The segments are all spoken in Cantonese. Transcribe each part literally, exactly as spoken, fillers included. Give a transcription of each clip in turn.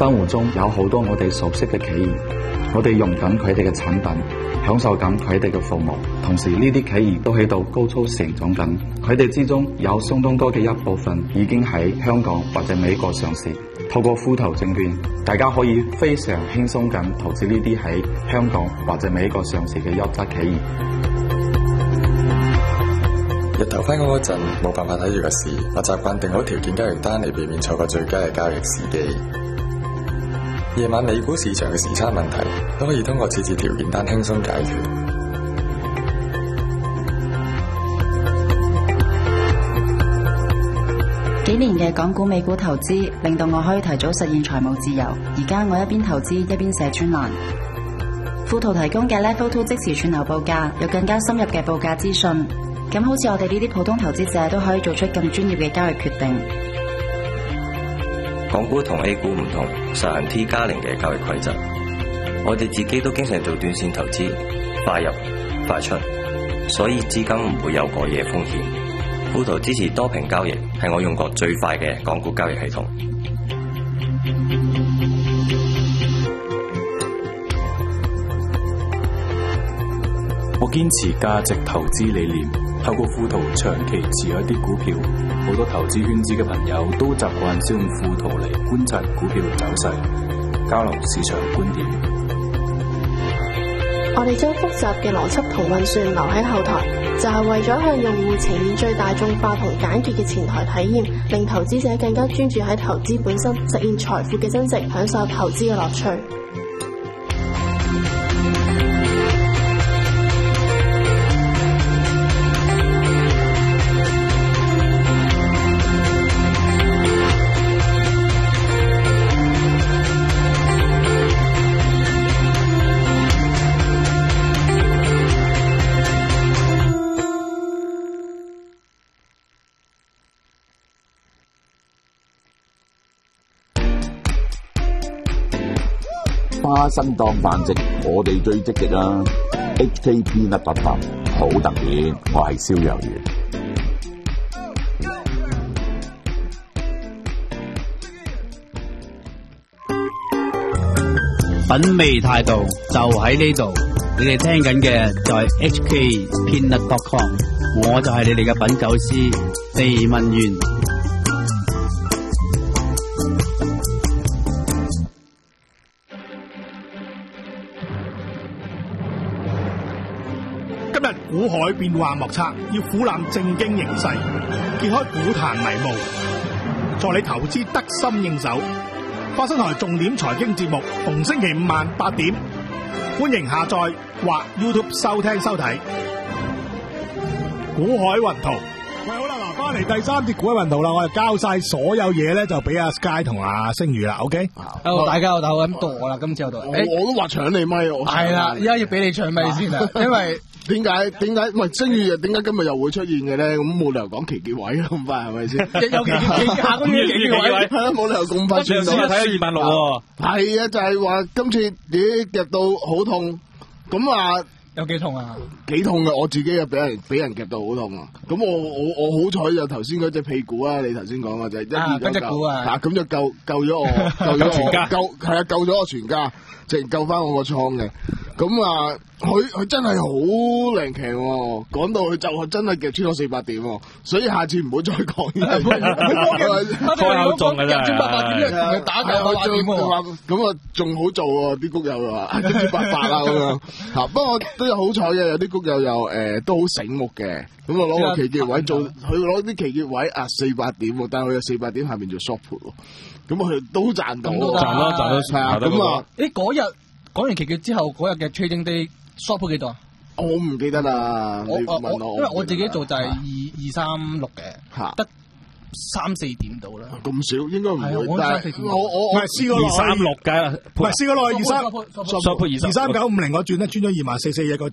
生活中有好多我哋熟悉嘅企業，我哋用緊佢哋嘅產品，享受緊佢哋嘅服務，同時呢啲企業都喺度高速成長緊，佢哋之中有相當多嘅一部分已經喺香港或者美國上市。透過富途證券，大家可以非常輕鬆咁投資呢啲喺香港或者美國上市嘅優質企業。 日頭返工嗰陣冇辦法睇住個市，我習慣定好條件交易單嚟避免錯過最佳嘅交易時機。夜晚美股市場嘅時差問題都可以通過設置條件單輕鬆解決。 幾年嘅港股美股投資令到我可以提早實現財務自由。而家我一邊投資一邊寫專欄。富途提供嘅 Level Two 即時串流報價，有更加深入嘅報價資訊。咁好似我哋呢啲普通投資者都可以做出更專業嘅交易決定。 港股同 A 股唔同，實行 T 加零嘅交易規則。我哋自己都經常做短線投資，快入快出，所以資金唔會有過夜風險。富途支持多屏交易，係我用過最快嘅港股交易系統。 我堅持價值投資理念，透過富途長期持有一啲股票。好多投資圈子嘅朋友都習慣使用富途嚟觀察股票走勢，交流市場觀點。 我哋將複雜嘅邏輯同運算留喺後台，就係為咗向用戶呈現最大眾化同簡潔嘅前台體驗，令投資者更加專注喺投資本身，實現財富嘅增值，享受投資嘅樂趣。 花生當飯食，我哋最積極啦。H K P 甩白飯好特別，我係燒魷魚。 品味態度就喺呢度，你哋聽緊嘅就係 H K Peanut dot com， 我就係你哋嘅品酒師地文源。 股海變幻莫測，要俯瞰正經形勢，揭開股壇迷霧，助你投資得心應手。花生台重點財經節目，逢星期五晚八點，歡迎下載或 YouTube 收聽收睇。股海雲圖，喂，好啦，嗱，翻嚟第三節股海雲圖啦，我哋交晒所有嘢咧，就俾阿 Sky 同阿星宇啦 ，OK？ 好，大家有鬥咁多啦，今次有鬥。 我我都話搶你咪，我係啦，而家要俾你搶咪先啊，因為。 點解點解唔係星宇又點解今日又會出現嘅咧？咁冇理由講期結位咁快係咪先？ 有期結下個月期結位， 係啦，冇理由咁快轉到。 睇下二萬六喎。 係啊，就係話今次咦夾到好痛，咁啊有幾痛啊？ 幾痛嘅，我自己又俾人俾人夾到好痛啊！咁我我我好彩就頭先嗰隻屁股啊，你頭先講嘅就係一二九九啊，咁就救救咗我，救咗全家，救係啊，救咗我全家，淨救翻我個倉嘅。咁啊，佢佢真係好靈強喎，講到佢就係真係夾穿咗四百點喎，所以下次唔好再講呢啲。 開口中嘅真係， 打佢八點喎，咁啊仲好做喎，啲谷友話一千八百啊咁樣。嚇，不過都有好彩嘅，有啲谷友又誒都好醒目嘅，咁啊攞個期結位做，佢攞啲期結位啊四百點喎，但係佢有四百點下面做 short put 喎，咁佢都賺到， 賺咯賺咯， 係啊，咁啊， 誒嗰日。講完期結之後，嗰日嘅 trading day short 幾多啊？ 我唔記得啦。 我我我，因為我自己做就係二二三六嘅，得三四點到啦。 咁少應該唔會，但係我我我係試過落二三六嘅， 唔係試過落去二三二三二三九五零嗰轉咧，轉咗二萬四四一個轉咧。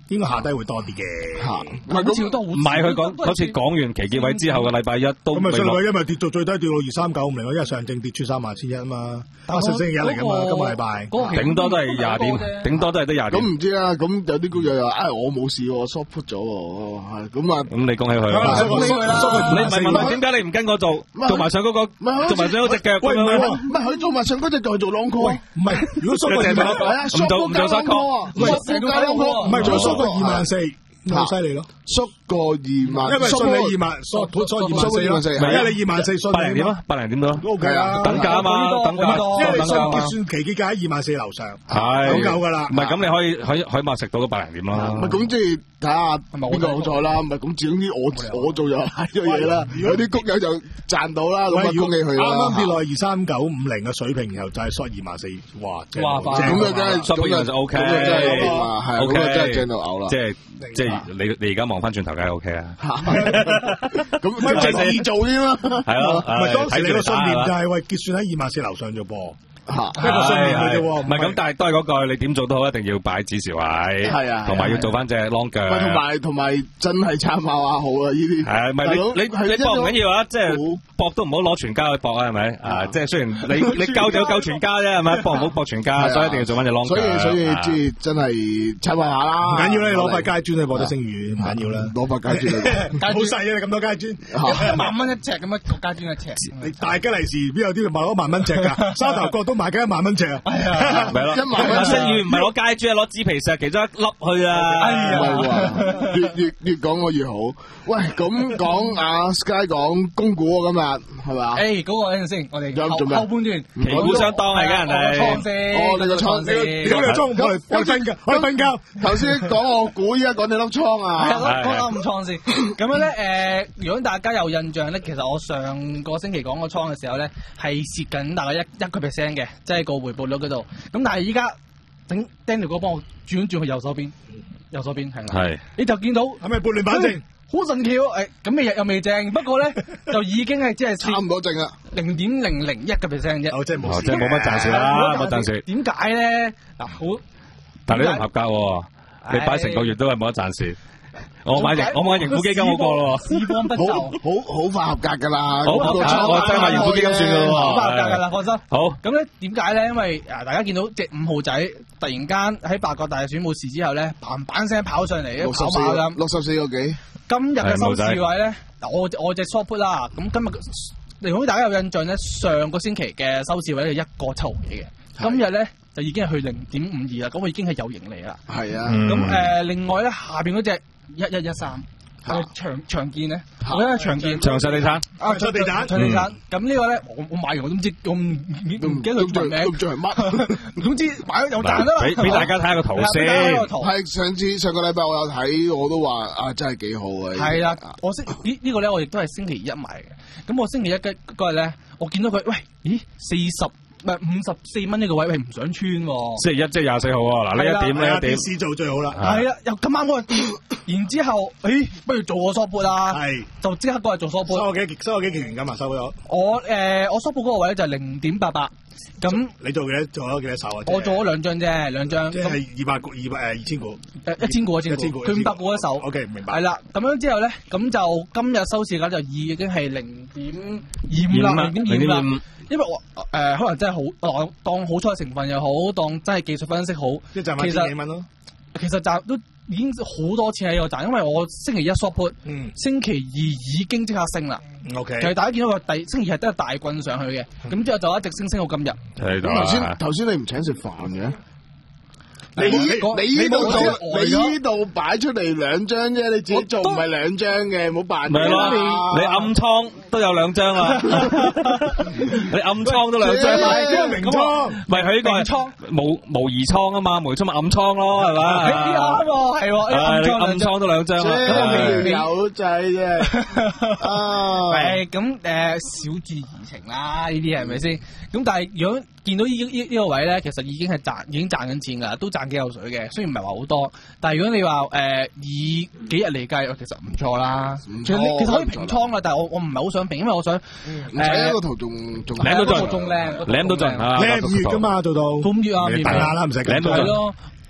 應該下低會多啲嘅。嚇， 唔係嗰次都唔係佢講嗰次講完期結位之後嘅禮拜一都咁啊，上個因為跌到最低跌到二三九五零，因為上證跌穿三萬千一啊嘛，但係上星期一嚟㗎嘛，今個禮拜頂多都係廿點，頂多都係得廿點。 咁唔知啊，咁有啲股友又話：，唉，我冇事喎，我 short put 咗喎，係咁啊。 咁你恭喜佢啦！你唔係問問點解你唔跟我做，做埋上嗰個，做埋上嗰隻腳？ 喂，唔係唔係佢做埋上嗰隻腳做 long call，唔係如果 short 過唔做唔做 short call， 唔係做 long call，唔係做 short 過二萬四。好犀利咯，縮過二萬，因為信你二萬，縮縮二萬四，因為你二萬四， 百零點啊，百零點到 ，O K 啊， 等價啊嘛，等價， 因為你信結算期結價喺二萬四樓上， 係好夠噶啦， 唔係咁你可以可以起碼食到個百零點啦， 唔係咁即係睇下邊個好彩啦，唔係咁總之我我做又係咗嘢啦，有啲谷友就賺到啦，咁啊恭喜佢啦， 啱啱跌落二三九五零嘅水平，然後就係縮二萬四，哇， 哇，咁啊真係咁啊就 O K， 咁啊真係係，咁啊真係正到嘔啦， 即係即係你你而家望翻轉頭梗係 O K 啊， 咁咪就易做啲咯， 係咯， 唔係當時你個信念就係喂結算喺二萬四樓上啫噃。 吓， 一個信念嘅啫喎， 唔係咁，但係都係嗰句，你點做都好，一定要擺指示位，係啊，同埋要做翻隻 long 腳， 同埋同埋真係參考下好啊！呢啲係唔係你你你搏唔緊要啊？即係搏都唔好攞全家去搏啊，係咪啊？即係雖然你你夠就夠全家啫，係咪？搏唔好搏全家，所以一定要做翻隻 long 腳。 所以所以即係真係參考下啦。 唔緊要啦，你攞塊階磚去搏得星魚，唔緊要啦。 攞塊階磚， 好細啊！你咁多階磚， 一萬蚊一尺咁樣，個階磚一尺。 你大吉利是邊有啲賣攞萬蚊尺㗎？沙頭角都賣緊一萬蚊尺。 係啊，咪咯，一萬蚊星魚唔係攞街磚，攞紙皮石其中一粒去啊！ 係啊，越越越講我越好。喂，咁講阿 Sky 講公股啊，今日係嘛？ 誒，嗰個等陣先，我哋後後半段旗鼓相當係㗎人哋。 倉先， 哦，你個倉， 你個倉我嚟我瞓覺，我瞓覺。 頭先講我估，依家講你粒倉啊！ 講講唔倉先。咁樣咧，誒，如果大家有印象咧，其實我上個星期講個倉嘅時候咧，係蝕緊大概一一個 percent 嘅，即係個回報率嗰度。咁但係依家等 Daniel 哥幫我轉轉去右手邊，右手邊係啦， 係你就見到係咪撥亂反正？ 好神奇喎！誒，咁你日又未正，不過咧就已經係即係差唔多正啦， 零點零零一個 percent 啫。 哦，即係冇， 即係冇乜賺蝕啦，冇賺蝕。 點解咧？嗱，好， 但係你都唔合格喎，你擺成個月都係冇得賺蝕。我買盈我買盈富基金好過咯， 時光不就， 好好快合格噶啦， 好合格，我真係買盈富基金算噶咯， 好合格噶啦，放心。 好， 咁咧點解咧？因為啊，大家見到隻五號仔突然間喺八國大選冇事之後咧，嘭嘭聲跑上嚟，跑馬咁， 六十四個幾。 今日嘅收市位咧，我我隻 short put 啦，咁今日如果大家有印象咧，上個星期嘅收市位係一個七毫幾嘅，今日咧就已經係去零點五二啦，咁我已經係有盈利啦。 係啊， 咁誒，另外咧下邊嗰隻。一一一三，係長長建咧，我覺得長建長實地產啊，長地產，長地產。咁呢個咧，我我買完我都唔知，我唔唔記得佢全名， 都唔知係乜。 總之買咗有賺啦。 俾俾大家睇下個圖先。 係上次上個禮拜我有睇，我都話啊，真係幾好啊。 係啦，我星呢呢個咧，我亦都係星期一買嘅。咁我星期一嘅嗰日咧，我見到佢，喂，咦，四十。唔係五十四蚊呢個位，係唔想穿喎。 星期一即係廿四號喎，嗱呢一點呢一點。 試做最好啦。 係啊，又咁啱嗰日跌，然之後，誒，不如做個縮盤啦。 係。就即刻過嚟做縮盤。 收咗幾收咗幾期金啊？收咗。 我誒我縮盤嗰個位咧就係零點八八。咁你做幾多？做咗幾多手啊？ 我做咗兩張啫，兩張。 即係二百股、二百誒二千股。 誒一千股一千股。佢五百股一手。 O K 明白。 係啦，咁樣之後咧，咁就今日收市價就已經係零點二五啦，零點二五啦。因為我誒、呃、可能真係好當當好彩成分又好，當真係技術分析好， 即係賺翻千幾蚊咯。 其實賺都已經好多錢喺度賺，因為我星期一 short put，嗯，星期二已經即刻升啦。O K，其實大家見到個第星期日都係大棍上去嘅，咁、嗯、之後就一直升升到今日。 係咁頭先頭先你唔請食飯嘅？你你呢度做，你呢度擺出嚟兩張啫，你自己做唔係兩張嘅，冇辦法。 咪咯，你暗倉都有兩張啦，你暗倉都兩張， 明倉， 咪佢呢個係模模擬倉啊嘛，模擬倉咪暗倉咯，係嘛？ 啱喎，係喎， 你暗倉都兩張啦， 咁有仔啫，啊， 係咁誒，小注怡情啦，呢啲係咪先？咁但係如果見到呢呢呢個位咧，其實已經係賺，已經賺緊錢㗎，都賺幾有水嘅。雖然唔係話好多，但係如果你話誒、呃、以幾日嚟計，其實唔錯啦。其實其實可以平倉啦，但係我我唔係好想平，因為我想誒。 唔使個圖仲仲靚到盡， 仲靚， 靚到盡啊！ 靚五月㗎嘛，做到。 五月啊， 大下啦，唔使緊。 係咯。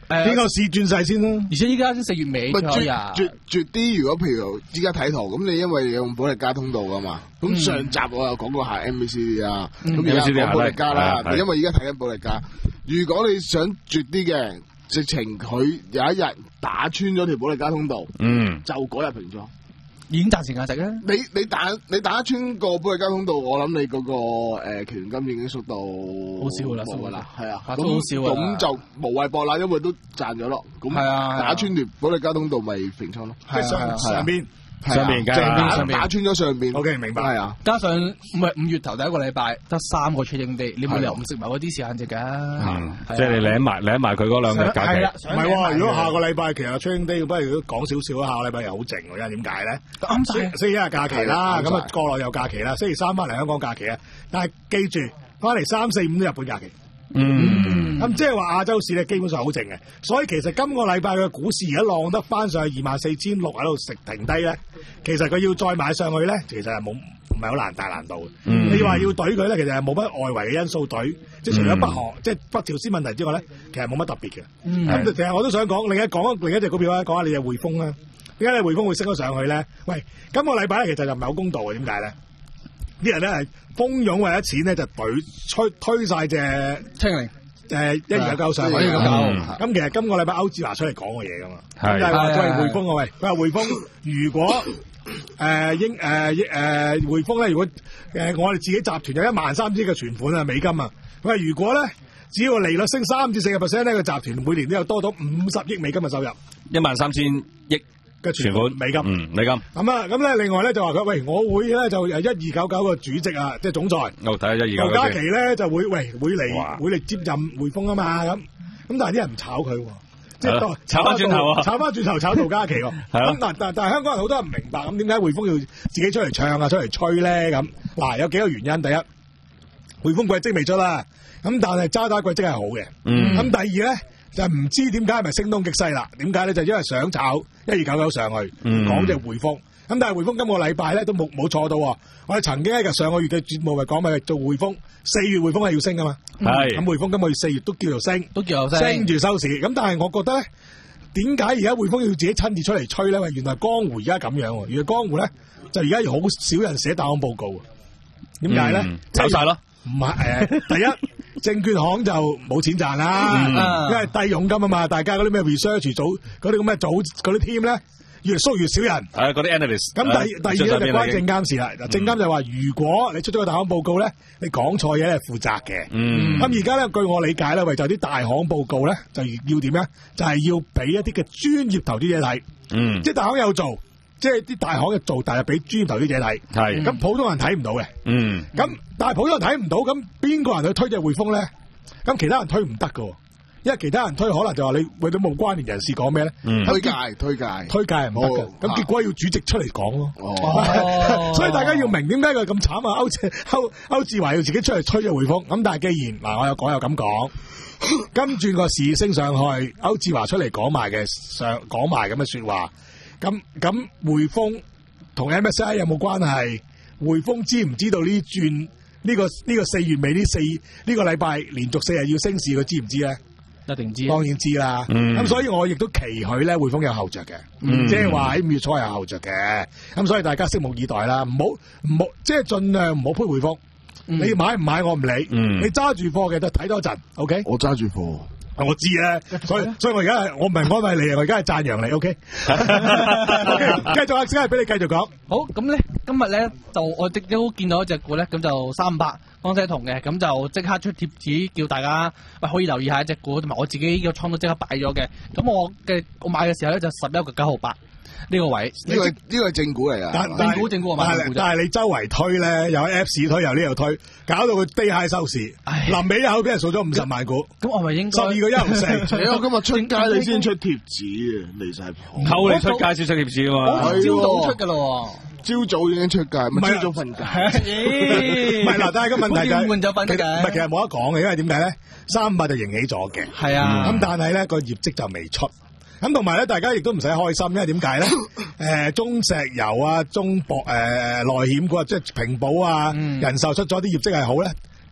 誒，邊個試轉晒先啦？ 而且依家先四月尾咗呀。 絕絕啲，如果譬如依家睇圖，咁你因為用保力加通道噶嘛，咁、嗯、上集我又講過下 M V C D 啊，咁而家講保力加啦，因為而家睇緊保力加。如果你想絕啲嘅，直情佢有一日打穿咗條保力加通道，嗯，就嗰日平倉。 已經暫時價值啦。 你你打你打穿個保力加通道，我諗你嗰、那個誒期權金已經縮到好少啦， 冇噶啦，係啊， 都好少啊。 咁就無謂搏啦，因為都賺咗咯。咁係啊，打穿條保力加通道咪平倉咯。 係上上邊上邊嘅打穿咗上邊。 O K 明白係啊。 加上唔係五月頭第一個禮拜得三個 trading day，你冇理由唔食埋嗰啲時間值㗎。 即係你領埋領埋佢嗰兩日假期。 唔係喎，如果下個禮拜其實 trading day，不如講少少啊。下個禮拜又好靜喎，因為點解咧？啱星星期一日假期啦，咁啊國內有假期啦，星期三翻嚟香港假期啊。但係記住，翻嚟三四五都日本假期。嗯，咁即係話亞洲市咧基本上好靜嘅，所以其實今個禮拜嘅股市而家浪得翻上去二萬四千六喺度食停低咧，其實佢要再買上去咧，其實係冇唔係好難大難度嘅。嗯、你話要懟佢咧，其實係冇乜外圍嘅因素懟，即係除咗北韓、嗯、即係北朝鮮問題之外咧，其實冇乜特別嘅。咁其實我都想講另一講另一隻股票咧，講下你隻匯豐啦。點解你匯豐會升咗上去咧？喂，今個禮拜咧其實就唔係好公道嘅，點解咧？啲人咧係蜂擁為咗錢咧，就懟推推晒隻清零誒一二九九上去咁搞。咁其實今個禮拜歐志華出嚟講嘅嘢噶嘛，咁就係話佢係匯豐啊喂，佢話匯豐如果誒英誒誒匯豐咧，如果誒我哋自己集團有一萬三千嘅存款啊美金啊，佢話如果咧只要利率升三至四個 percent 咧，個集團每年都有多到五十億美金嘅收入， 一萬三千億。嘅存款美金， 嗯，美金。 咁啊，咁咧，另外咧就話佢，喂，我會咧就由一二九九個主席啊，即係總裁。 我睇下一二九九。劉嘉琪咧就會，喂，會嚟會嚟接任匯豐啊嘛，咁咁但係啲人唔炒佢，即係炒翻轉頭啊， 炒翻轉頭炒杜嘉琪喎。咁但但但係香港人好多人唔明白，咁點解匯豐要自己出嚟唱啊，出嚟吹咧？咁嗱，有幾個原因。第一，匯豐季績未出啦，咁但係渣打季績係好嘅。嗯。咁第二咧。就唔知點解係咪聲東擊西啦？點解咧？就因為想炒一二九九上去，講隻匯豐。咁但係匯豐今個禮拜咧都冇冇錯到。我哋曾經喺上個月嘅節目咪講咪做匯豐，四月匯豐係要升噶嘛。係。咁匯豐今個月四月都叫做升，都叫做升，升住收市。咁但係我覺得咧，點解而家匯豐要自己親自出嚟吹咧？喂，原來江湖而家咁樣。原來江湖咧就而家好少人寫大行報告。點解咧？ 炒晒咯。 唔係誒，第一證券行就冇錢賺啦，嗯、因為低佣金啊嘛，大家嗰啲咩 research 組嗰啲咁嘅組嗰啲 team 咧，越縮越少人。 係嗰啲 analyst。 咁第、啊、第二咧就關證監事啦。嗯、證監就話，如果你出咗個大行報告咧，你講錯嘢係負責嘅。嗯。咁而家咧，據我理解咧，為就啲大行報告咧，就要點咧？就係、是、要俾一啲嘅專業投資者睇。嗯。即係大行有做。即係啲大行嘅做，但係俾專業投資者睇，係咁普通人睇唔到嘅。嗯，咁但係普通人睇唔到，咁邊個人去推隻匯豐咧？咁其他人推唔得噶，因為其他人推可能就話你為咗冇關聯人士講咩咧？推介推介推介係唔得嘅，咁結果要主席出嚟講咯。哦，所以大家要明點解佢咁慘啊？歐志歐歐志華要自己出嚟吹隻匯豐，咁但係既然嗱，我有講又咁講，跟住個市升上去，歐志華出嚟講埋嘅上講埋咁嘅說話。咁咁匯豐同 M S I 有冇關係？匯豐知唔知道呢轉呢個呢個四月尾呢四呢個禮拜連續四日要升市，佢知唔知咧？ 一定知， 當然知啦。咁、嗯、所以我亦都期許咧，匯豐有後着嘅，即係話喺五月初有後着嘅。咁所以大家拭目以待啦，唔好唔好即係盡量唔好配匯豐。嗯、你買唔買我唔理，嗯、你揸住貨嘅就睇多陣。O K，我揸住貨。我知啊，所以所以我而家係我唔係安慰你啊，我而家係讚揚你，OK？OK，繼續啊，先係俾你繼續講。 好，咁咧今日咧就我亦都見到一隻股咧，咁就三百江西銅嘅，咁就即刻出貼紙叫大家喂可以留意下一隻股，同埋我自己個倉都即刻擺咗嘅。咁我嘅我買嘅時候咧就十一個九毫八。呢個位， 呢個呢個係正股嚟噶， 正股正股啊嘛。 但係你周圍推咧，有 Apps 推，又呢度推，搞到佢低下收市。臨尾一口俾人掃咗五十萬股， 咁我咪應該十二個一毫四。 我今日出街你先出貼紙啊，離晒譜。 偷你出街先出貼紙啊嘛， 朝早出噶咯， 朝早已經出街，唔係朝早瞓覺。 唔係嗱，但係個問題就係換咗瞓嘅， 唔係其實冇得講嘅，因為點解咧？三百就贏起咗嘅， 係啊。 咁但係咧個業績就未出。咁同埋咧，大家亦都唔使開心，因為點解咧？誒、呃，中石油啊，中博誒內險股啊，即係平保啊，嗯、人壽出咗啲業績係好咧，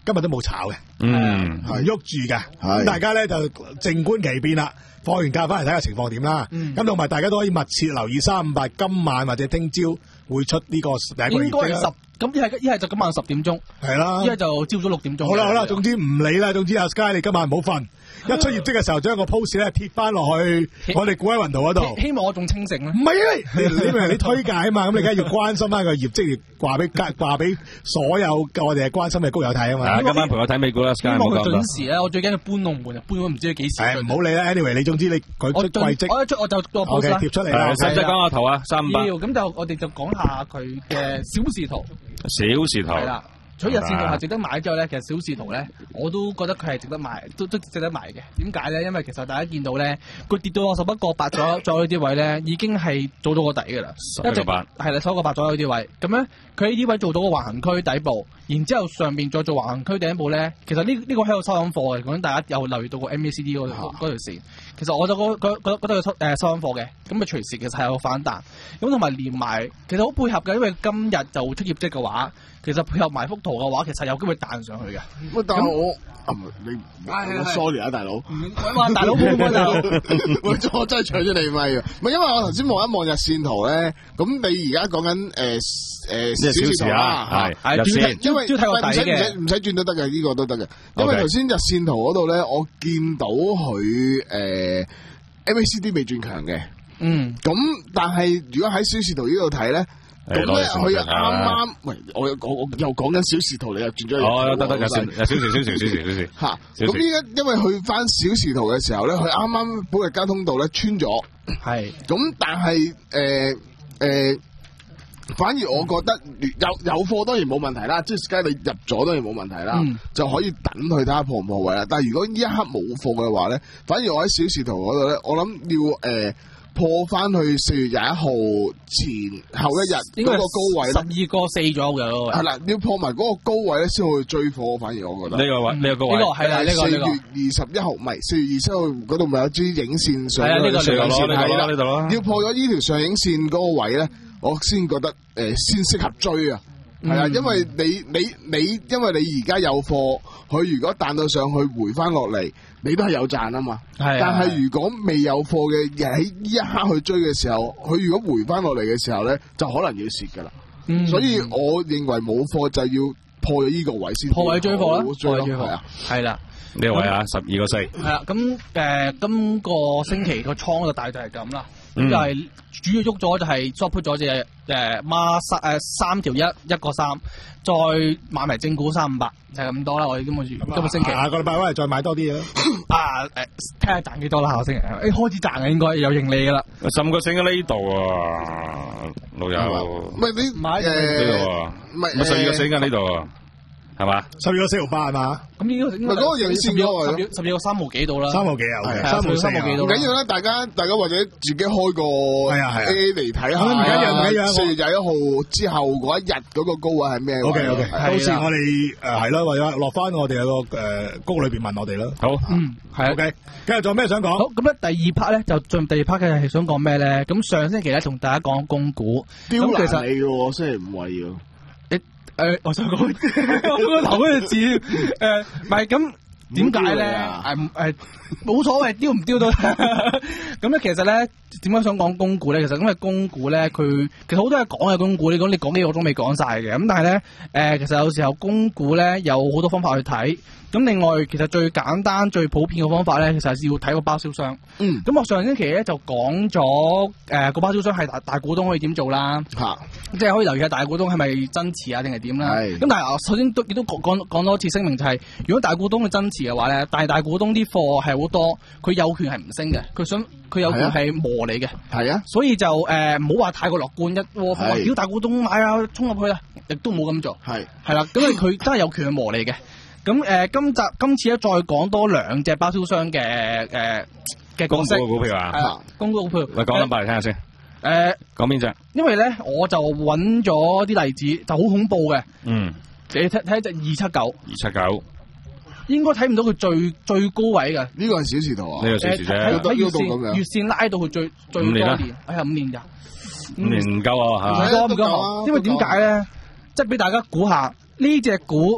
今日都冇炒嘅， 嗯， 唔喐住嘅，咁大家咧就靜觀其變啦。放完假翻嚟睇下情況點啦。咁同埋大家都可以密切留意三五八今晚或者聽朝會出呢個第一個業績啦。 咁一係一係就今晚十點鐘， 係啦， 一係就朝早六點鐘。 好啦好啦，總之唔理啦，總之阿 Sky 你今晚唔好瞓。一出業績嘅時候，將個 post 咧貼翻落去我哋股喺雲圖嗰度。 希望我仲清醒咧。 唔係啊，你你咪你推介啊嘛，咁你梗係要關心翻個業績，話俾話俾所有我哋係關心嘅高友睇啊嘛。 今晚陪我睇美股啦，希望佢準時咧。我最緊要搬龍門，搬咗唔知幾時。 唔好理啦 ，anyway， 你總之你佢出季績， 我一出我就個 post 啦， 貼出嚟啦。 使唔使講下圖啊？三五八。 要咁就我哋就講下佢嘅小視圖。 小視圖。係啦。 除咗日線圖係值得買之後咧，其實小視圖咧，我都覺得佢係值得買，都都值得買嘅。點解咧？因為其實大家見到咧，佢跌到十一個八咗咗呢啲位咧，已經係做到個底㗎啦。 十一個八係啦，十一個八左右呢啲位。咁咧，佢喺呢啲位做到個橫行區底部，然之後上邊再做橫行區頂部咧，其實呢呢、呢個喺度收緊貨嘅。講大家有留意到個 M A C D 嗰條嗰條線，其實我就覺覺覺覺得佢收誒收緊貨嘅，咁啊隨時其實係有反彈。咁同埋連埋，其實好配合嘅，因為今日就出業績嘅話。其實配合埋幅圖嘅話，其實有機會彈上去嘅。 喂，但係我啊，你 sorry 啊，大佬。 哇，大佬冇乜就，我真係搶咗你咪嘅。唔係因為我頭先望一望日線圖咧，咁你而家講緊誒誒小時圖啦，係係日線，因為睇個底嘅， 唔使唔使轉都得嘅，呢個都得嘅。因為頭先日線圖嗰度咧，我見到佢誒 M A C D 未轉強嘅。嗯。咁但係如果喺小時圖呢度睇咧。咁咧，佢又啱啱，喂，我又講，我又講緊小時圖，你又轉咗去。 哦，得得，有小有小時，小時，小時，小時。 吓，咁依家因為去翻小時圖嘅時候咧，佢啱啱保利加通道咧穿咗。係。咁但係誒誒，反而我覺得有有貨當然冇問題啦，即係梗係你入咗當然冇問題啦，嗯、就可以等佢睇下破唔破位啦。但係如果呢一刻冇貨嘅話咧，反而我喺小時圖嗰度咧，我諗要誒。呃破翻去四月廿一號前後一日嗰個高位咧，十二個四左右嘅。 係啦，要破埋嗰個高位咧，先去追貨。反而我覺得呢個位，呢個高位， 呢個係啦，呢個四月二十一號，唔係四月二十號嗰度咪有支影線上？ 係啊，呢個上影線係啦， 呢度咯。 要破咗呢條上影線嗰個位咧，我先覺得誒、呃、先適合追啊。係啊，因為你你你，因為你而家有貨，佢如果彈到上去回翻落嚟，你都係有賺啊嘛。係。但係如果未有貨嘅，喺呢一刻去追嘅時候，佢如果回翻落嚟嘅時候咧，就可能要蝕噶啦。嗯。所以我認為冇貨就要破咗呢個位先。 破位追貨啦，破位追貨啊。 係啦。 呢個位啊，十二個四。 係啦，咁誒，今個星期個倉就大概係咁啦。咁就係主要喐咗就係 short put 咗隻誒孖三誒三條一一個三，再買埋正股三五八，就係咁多啦。我哋今個月今個星期下個禮拜翻嚟再買多啲啊！ 啊誒，睇下賺幾多啦？下個星期誒開始賺嘅應該有盈利噶啦。 十個星喺呢度啊，老友。 唔係你買誒呢度啊？ 唔係十二個星喺呢度啊？係嘛？ 十二個四毫八係嘛？ 咁呢個唔係嗰個影線嗰個， 十二個三毫幾到啦， 三毫幾啊？ 三毫三毫幾到。 唔緊要啦，大家大家或者自己開個 A A 嚟睇下。 唔緊要唔緊要。 四月廿一號之後嗰一日嗰個高位係咩 ？O K O K，到時我哋誒係啦，或者落翻我哋有個誒谷裏邊問我哋啦。 好， 嗯，係 O K。跟住仲有咩想講？ 好，咁咧第二 part 咧就進第二 part 嘅係想講咩咧？咁上星期咧同大家講公股， 刁難你嘅喎，星期五位嘅。 誒，我想講我個頭嗰隻字，誒，唔係咁點解咧？誒誒，冇所謂，丟唔丟到。咁咧，其實咧，點解想講公股咧？其實因為公股咧，佢其實好多嘢講嘅公股，你講你講幾個鐘未講晒嘅。咁但係咧，誒，其實有時候公股咧有好多方法去睇。咁另外，其實最簡單、最普遍嘅方法咧，其實係要睇個包銷商。嗯。咁我上星期咧就講咗，誒個包銷商係大大股東可以點做啦。嚇。即係可以留意下大股東係咪增持啊，定係點啦？係。咁但係我首先都亦都講講講多次聲明，就係如果大股東嘅增持嘅話咧，但係大股東啲貨係好多，佢有權係唔升嘅，佢想佢有權係磨你嘅。係啊。所以就誒唔好話太過樂觀，一窩蜂話屌大股東買啊，衝入去啦，亦都冇咁做。係。係啦，咁佢真係有權去磨你嘅。咁誒、呃，今集今次咧再講多兩隻包銷商嘅誒嘅角色， 公股股票啊， 係公股股票。 你講 number 嚟聽下先。誒、 呃， 講邊隻？ 因為咧，我就揾咗啲例子，就好恐怖嘅。嗯。你睇睇隻二七九。二七九。應該睇唔到佢最最高位嘅。 呢個係小時圖啊。 呢個小時啫。 喺喺月線月線拉到佢最最多年。哎呀，五年咋？ 五年唔夠啊， 唔夠唔夠。因為點解咧？即係俾大家估下呢隻股。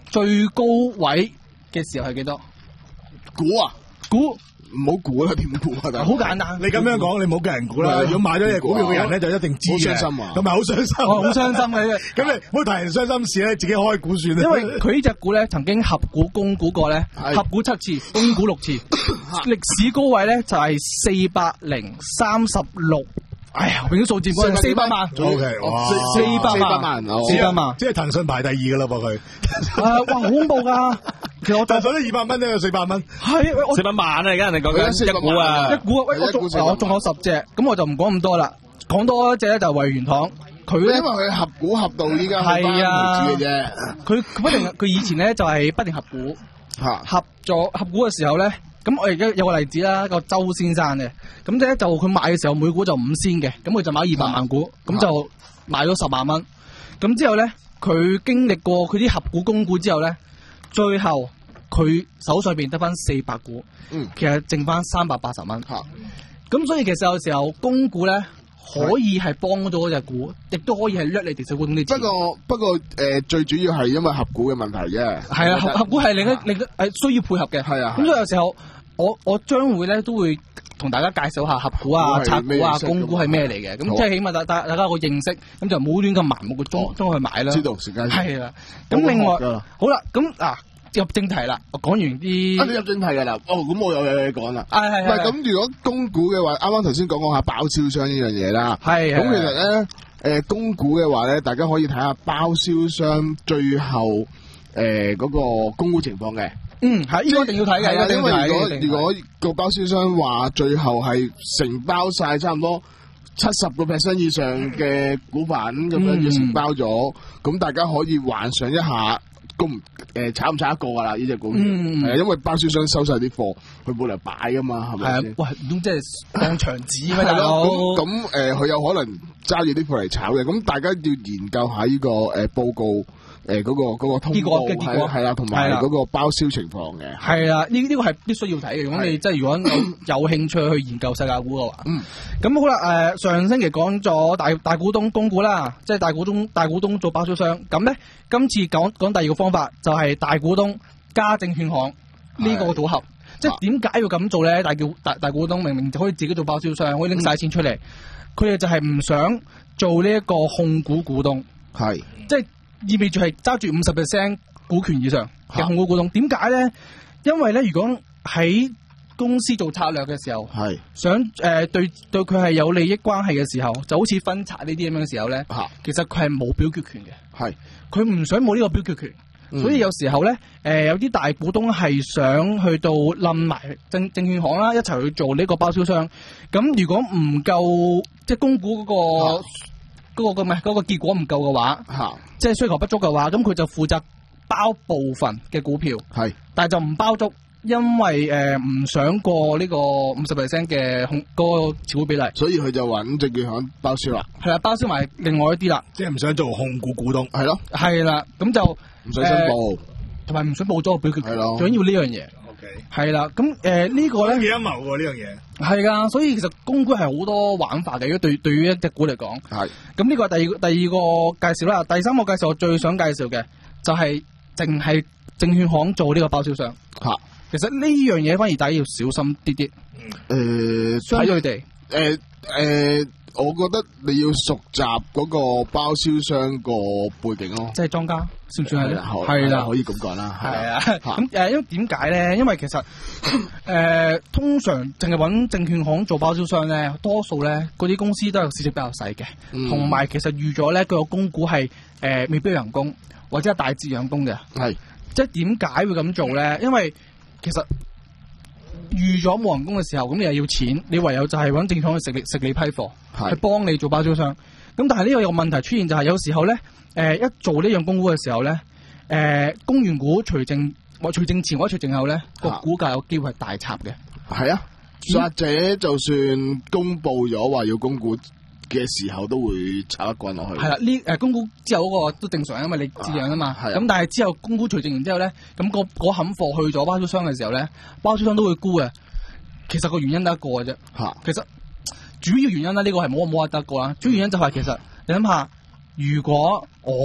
最高位嘅時候係幾多？ 估啊， 估。 唔好估啦，點估啊？ 好簡單， 你咁樣講，你唔好叫人估啦。如果買咗隻股票嘅人咧，就一定知嘅。 好傷心啊， 咁咪好傷心， 好傷心嘅。 咁你唔好提人傷心事咧，自己開估算啦。 因為佢呢隻股咧，曾經合股供股過咧，合股七次，供股六次，歷史高位咧就係四百零三十六。哎呀，永啲數字本四百萬 ，O K， 哇， 四百萬，四百萬， 即係騰訊排第二噶啦噃佢。 啊，哇，好恐怖噶！其實我騰訊都二百蚊都有四百蚊， 係四百萬啊！而家人哋講緊一股啊， 一股啊，喂，我仲我仲有十隻，咁我就唔講咁多啦，講多一隻咧就係惠元堂，佢咧因為佢合股合到依家係啊嘅啫， 佢佢不定佢以前咧就係不定合股，合咗合股嘅時候咧。咁我而家有個例子啦，個周先生嘅，咁咧就佢買嘅時候每股就五仙嘅，咁佢就買二百萬股，咁、啊、就買咗十萬蚊。咁之後咧，佢經歷過佢啲合股供股之後咧，最後佢手上邊得翻四百股，嗯，其實剩翻三百八十蚊。咁、啊、所以其實有時候供股咧可以係幫到嗰隻股，亦都可以係掠你哋小股東啲錢。 不過不過誒、呃，最主要係因為合股嘅問題啫。 係啊，合合股係另一另一誒需要配合嘅。係啊，咁所以有時候。我我將會咧都會同大家介紹下合股啊、拆股啊、供股係咩嚟嘅，咁即係起碼大大大家有個認識，咁就唔好亂咁盲目嘅裝裝去買啦。知道時間係啦。咁另外好啦，咁嗱入正題啦，我講完啲。啊，你入正題㗎啦。哦，咁我有嘢講啦。係係係。唔係咁，如果供股嘅話，啱啱頭先講講下包銷商呢樣嘢啦。係。咁其實咧，誒供股嘅話咧，大家可以睇下包銷商最後誒嗰個供股情況嘅。嗯，係，呢個一定要睇嘅，因為如果如果個包銷商話最後係承包晒差唔多七十個 percent 以上嘅股份咁樣要承包咗，咁、嗯、大家可以幻想一下，供誒炒唔炒得過噶啦呢隻股票，係、嗯、因為包銷商收晒啲貨，佢冇嚟擺噶嘛，係咪先？喂，咁即係當場紙咩？係咯，咁咁誒，佢、呃、有可能揸住啲貨嚟炒嘅，咁大家要研究下呢、這個誒、呃、報告。誒、呃，嗰、那個嗰、那個通報係係啦，同埋嗰個包銷情況嘅係啦，呢呢、這個係必須要睇嘅。如果你即係如果有有興趣去研究世界股嘅話，嗯，咁好啦。誒、呃，上星期講咗大大股東供股啦，即係大股東大股東做包銷商。咁咧，今次講講第二個方法就係大股東加證券行呢個組合。即係點解要咁做咧？大叫大大股東明明就可以自己做包銷商，可以拎晒錢出嚟，佢、嗯、哋就係唔想做呢一個控股股東，係即係。意味住係揸住五十 percent 股權以上嘅控股股東，點解咧？因為咧，如果喺公司做策略嘅時候，係想誒、呃、對對佢係有利益關係嘅時候，就好似分拆呢啲咁樣嘅時候咧，其實佢係冇表決權嘅，係佢唔想冇呢個表決權、嗯，所以有時候咧，誒、呃、有啲大股東係想去到冧埋證證券行啦，一齊去做呢個包銷商。咁如果唔夠即係供股嗰、嗰個。嗰、那個咁嘅嗰個結果唔夠嘅話，即係需求不足嘅話，咁佢就負責包部分嘅股票，係，但係就唔包足，因為誒唔、呃、想過呢個五十 percent 嘅控嗰個持股比例，所以佢就揾證券行包銷啦。係啦，包銷埋另外一啲啦，即係唔想做控股股東，係咯，係啦，咁就唔想申報，同埋唔想報咗個表決權，係咯，最緊要呢樣嘢。係啦，咁誒呢個咧幾陰謀喎呢樣嘢，係噶，所以其實供股係好多玩法嘅。如果對對於一隻股嚟講，係咁呢個係第二第二個介紹啦。第三個介紹我最想介紹嘅就係淨係證券行做呢個包銷商吓。其實呢樣嘢反而大家要小心啲啲。誒、呃，相對地，誒、呃、誒、呃，我覺得你要熟習嗰個包銷商個背景咯，即係莊家。算唔算係咧？係啦，可以咁講啦。係啊，咁誒，因為點解咧？因為其實誒、呃，通常淨係揾證券行做包銷商咧，多數咧嗰啲公司都有市值比較細嘅，同、嗯、埋其實預咗咧佢個供股係誒、呃、未必有人工或者係大致養工嘅。係，即係點解會咁做咧？因為其實預咗冇人工嘅時候，咁你又要錢，你唯有就係揾證券行去食你食你批貨，去幫你做包銷商。咁但係呢個有問題出現就係有時候咧。誒、呃，一做呢樣供股嘅時候咧，誒、呃，供完股除淨或除淨前或者除淨後咧，個股價有機會係大插嘅。係啊，或者就算公布咗話要供股嘅時候，都會炒一棍落去。係啦、啊，呢誒、呃、供股之後嗰個都正常，因為你自養啊嘛。係咁、啊、但係之後供股除淨完之後咧，咁、那個嗰冚貨去咗包銷商嘅時候咧，包銷商都會沽嘅。其實個原因得一個嘅啫。吓，其實主要原因咧，呢、這個係冇冇話得一個啦。主要原因就係其實你諗下。如果我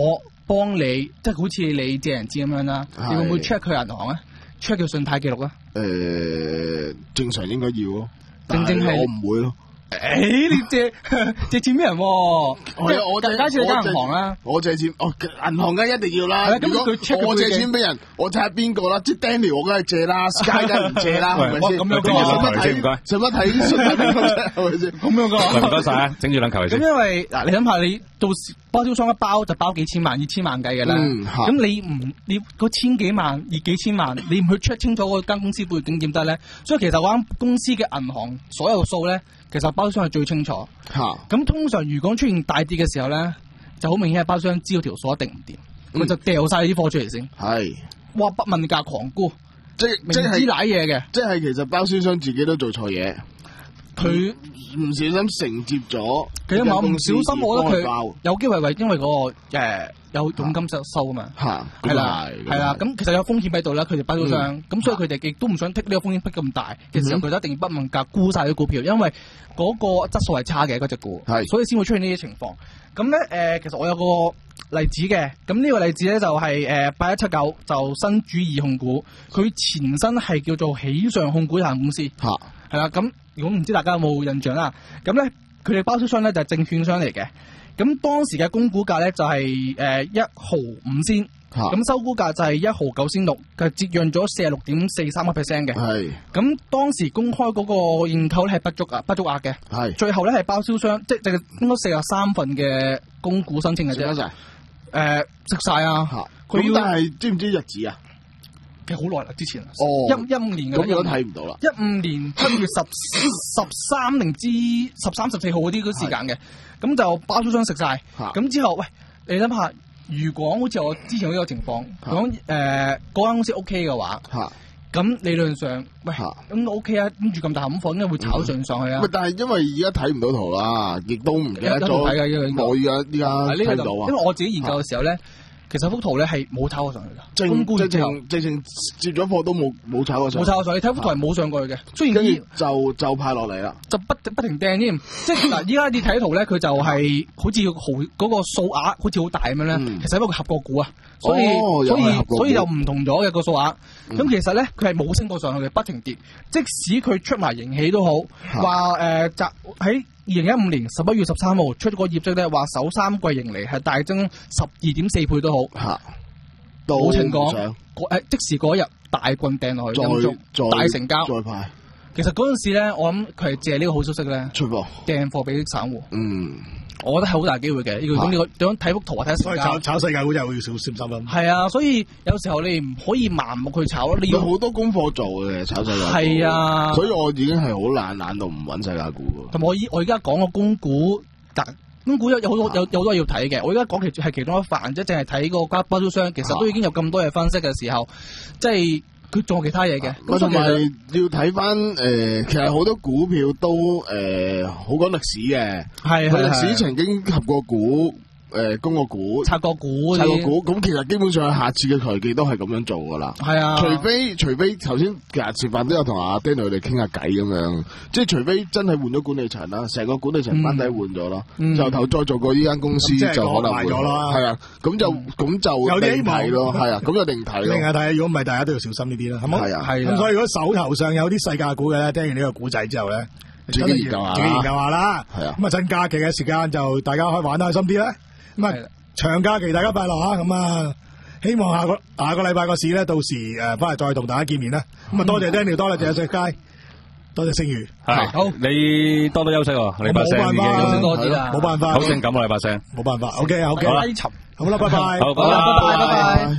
幫你，即係好似你借人錢咁樣啦，你會唔會 check 佢銀行啊 ？check 佢信貸記錄啊？ 誒、呃，正常應該要咯， 正正係我唔會咯。 誒、欸，你借借錢俾人、啊？ 我我大家借你間銀行啦， 我借錢，哦，銀行梗一定要啦。 如果我借錢俾人，我睇下邊個啦，即係 Daniel 我梗係借啦 ，Sky 梗係唔借啦，係咪先？ 咁樣嘅，唔該， 使乜睇信貸記錄啫？係咪先？ 咁樣嘅， 唔該晒啊，整住兩球先。 咁因為嗱，你諗下，你到時包銷商一包就包幾千萬、二千萬計嘅啦。咁、嗯、你唔你嗰千幾萬、二幾千萬，你唔去 check 清楚嗰間公司背景點得咧？所以其實嗰間公司嘅銀行所有數咧。其實包商係最清楚，咁通常如果出現大跌嘅時候咧，就好明顯係包商知道條數一定唔掂，佢、嗯、就掉晒啲貨出嚟先。係，哇！不問價狂沽，即係明知瀨嘢嘅， 即係其實包銷商自己都做錯嘢，佢唔小心承接咗。其實唔小心，我覺得佢有機會係因為嗰、嗰個誒、呃、有佣金收收啊嘛。嚇，係啦，係啦。咁其實有風險喺度啦，佢哋包銷商，咁、嗯、所以佢哋亦都唔想剔呢個風險剔咁大嘅時候，佢、嗯、就一定要不問價沽晒啲股票，因為嗰個質素係差嘅嗰隻股，所以先會出現呢啲情況。咁咧誒，其實我有個例子嘅，咁呢個例子咧就係誒八一七九就新主義控股，佢前身係叫做喜上控股有限公司，係、啊、啦。咁如果唔知大家有冇印象啦，咁咧佢哋包銷商咧就係證券商嚟嘅，咁當時嘅供股價咧就係誒一毫五仙。咁收股價就係一毫九仙六，佢折讓咗四十六點四三個 percent 嘅。係。咁當時公開嗰個認購咧係不足啊，不足額嘅。係。最後咧係包銷商，即係應該四十三份嘅供股申請嘅啫。食晒。誒，食晒啊！佢要。咁但係知唔知日子啊？其實好耐啦，之前。哦。一一五年嘅。咁我都睇唔到啦。一五年七月十十三定之十三十四號嗰啲嗰時間嘅，咁就包銷商食晒。咁之後，喂，你諗下。如果好似我之前呢個情況，講誒嗰間公司 O K 嘅話，咁理論上，喂，咁 O K 啊，跟住咁大冚貨，應該會炒上上去啊。但係因為而家睇唔到圖啦，亦都唔記得咗。我而家而家睇到啊。因為我自己研究嘅時候咧。其實幅圖咧係冇炒過上去噶，供股之後直情接咗貨都冇冇炒過上去，冇炒過上去。你睇幅圖係冇上過去嘅，雖然跟住就就派落嚟啦，就不不停掟添。即係嗱，依家你睇圖咧，佢就係好似豪嗰個數額好似好大咁樣咧、嗯。其實係一個合國股啊，所以、哦、所以所以又唔同咗嘅個數額。咁、嗯、其實咧，佢係冇升過上去嘅，不停跌。即使佢出埋盈喜都好，話誒集喺。二零一五年十一月十三號出咗個業績咧，話首三季盈利係大增十二點四倍都好，吓，冇情講，誒，即時嗰日大棍掟落去，再大成交，再派。其實嗰陣時咧，我諗佢係借呢個好消息咧，出貨掟貨俾散戶。嗯，我覺得係好大機會嘅。呢個咁呢個點樣睇幅圖啊？睇成交。炒炒世界股真係要小心心啦。係啊，所以有時候你唔可以盲目去炒咯。你要好多功課做嘅炒世界股。係啊，所以我已經係好懶，懶到唔揾世界股。同埋我依我而家講個供股，但供股有有好多有有好多要睇嘅。我而家講其係其中一範，即係淨係睇個包銷商，其實都已經有咁多嘢分析嘅時候，即係。佢做其他嘢嘅，咁同埋要睇翻誒，其實好多股票都誒好講歷史嘅，係係歷史曾經合過股。誒，供個股，拆個股，拆個股，咁其實基本上下次嘅財技都係咁樣做噶啦。係啊，除非除非頭先其實食飯都有同阿 Daniel 佢哋傾下偈咁樣，即係除非真係換咗管理層啦，成個管理層班底換咗啦，就頭再做過呢間公司就可能換咗啦。係啊，咁就咁就有啲希望咯。係啊，咁就定睇咯。定係睇，如果唔係，大家都要小心呢啲啦，係咪？係啊，係。咁所以如果手頭上有啲世界股嘅咧，聽完呢個古仔之後咧，自己研究下，自己研究下啦。係啊，咁啊趁假期嘅時間就大家可以玩得開心啲啦。咁啊，長假期大家快樂啊！咁啊，希望下個下個禮拜個市咧，到時誒翻嚟再同大家見面啦。咁啊，多謝 Daniel，多謝石佳，多謝星宇。係好，你多多休息喎，你把聲已經休息多啲啦，冇辦法，好性感啊，你把聲，冇辦法。OK，OK，低沉，好啦，拜拜，好，拜拜，拜拜。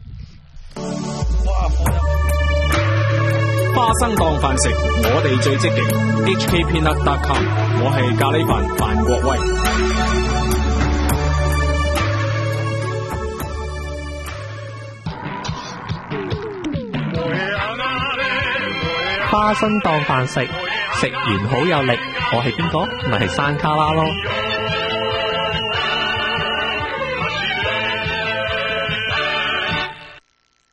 花生當飯食，我哋最積極。H K Peanut dot com， 我係咖喱飯范國威。 花生當飯食，食完好有力。我係邊個？咪係山卡拉咯。